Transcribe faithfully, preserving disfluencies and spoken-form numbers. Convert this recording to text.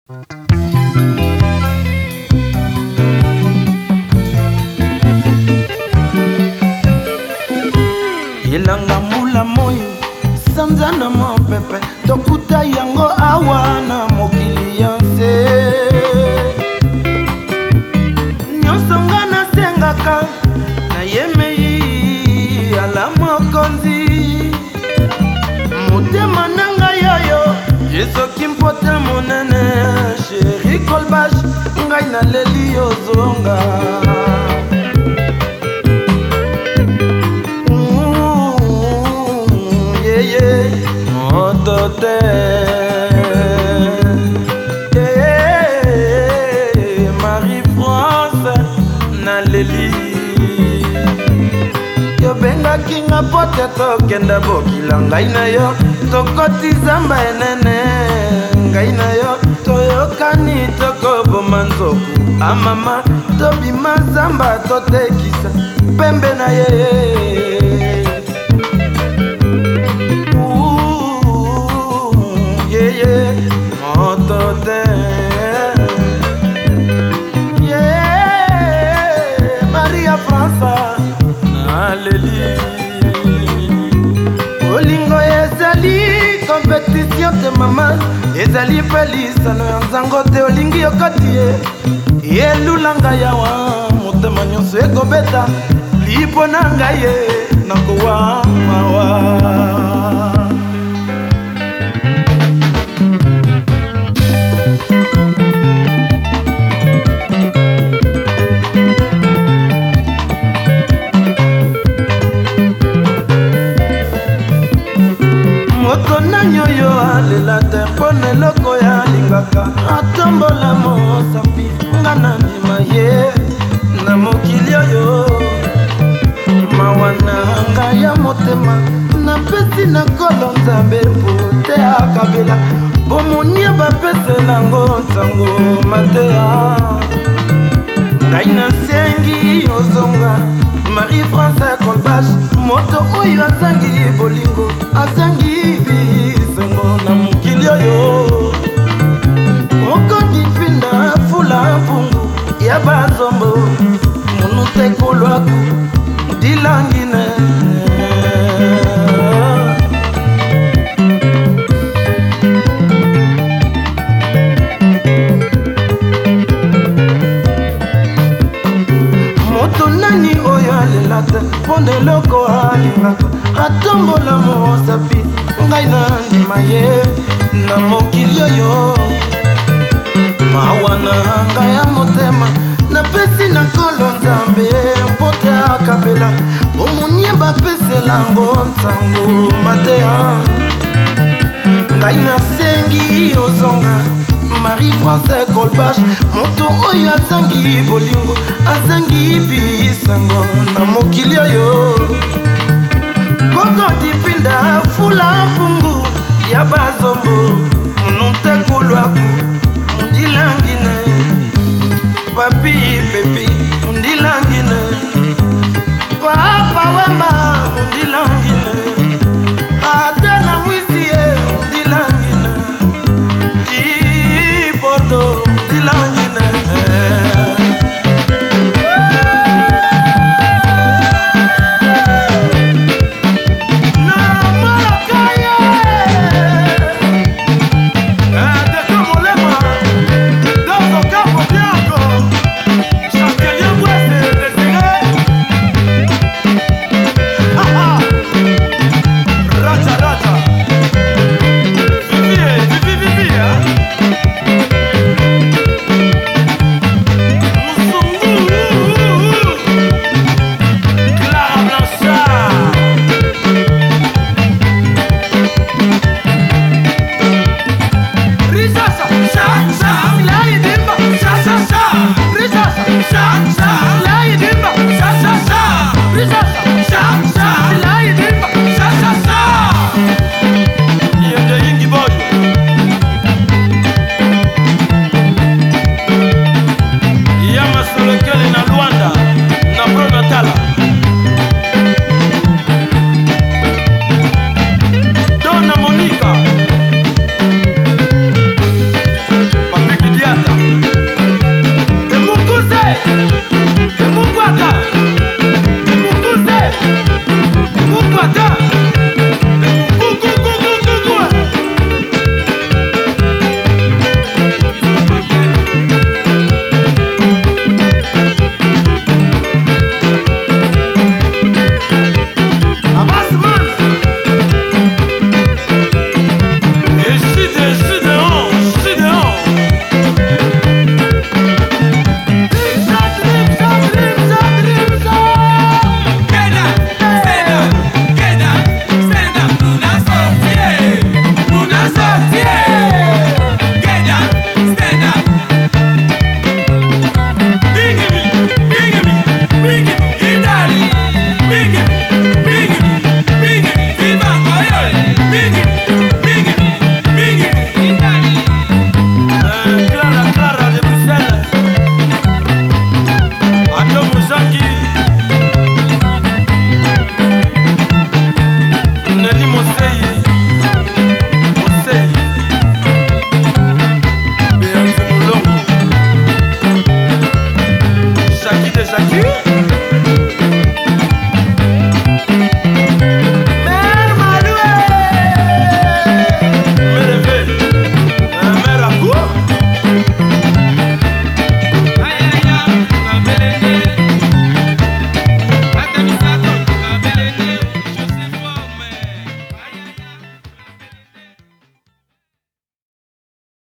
Yelanga mula moyo sanza na mopepe tokuta yango awa na mokili yanse nyonso nga nasengaka nayemei ala mokonzi motema nanga yoyo esoki mpote monene sheri kolbash ngai naleli ozonga motote Marie-France naleli yobengaki nga pote tokenda bokila ngai na yo tokoti zamba enene ngai na yo toyokani tokoboma nzoku amama tobima zamba totekisa pembe na ye motote Maria France naleli olingo ezali compétition te mama ezali mpe lisano ya nzango te olingi yokoti ye elulanga yawa motema nyonso ekobeta lipo na ngai ye nakowa mawa moto nanyoyo alela te mpona eloko ya lingaka atombola mosapi nga na ndima ye na mokili oyo mawa na ngai ya motema napesi na kolo nzambe mpote akabela bomonia bapeselango ntango mateya ngai nasengi ozonga Marie-France Kolbash moto oyo azangi bolingo azangi bisengo na mokili oyo okondipinda fula mpungu ya bazombo munu tekolwaku dilangine moto nani oyo alelata mponda eloko alingaka atombola mosapi ngai na ndima ye na mokili oyo mawa na ngai ya motema napesi na kolo nzambe mpote akabela bomonie bapeselango ntango mateya ngai nasengi ozonga Marie-France Kolbash moto oyo azangi bolingo azangi bisango na mokili oyo koko dipinda fula mpungu ya bazombo mununtekulwaku mundilangine papi pepi mundilangine papa wemba mundilangine atena mwisie mundilangine ipoto mundilangine Sa, sa, sa,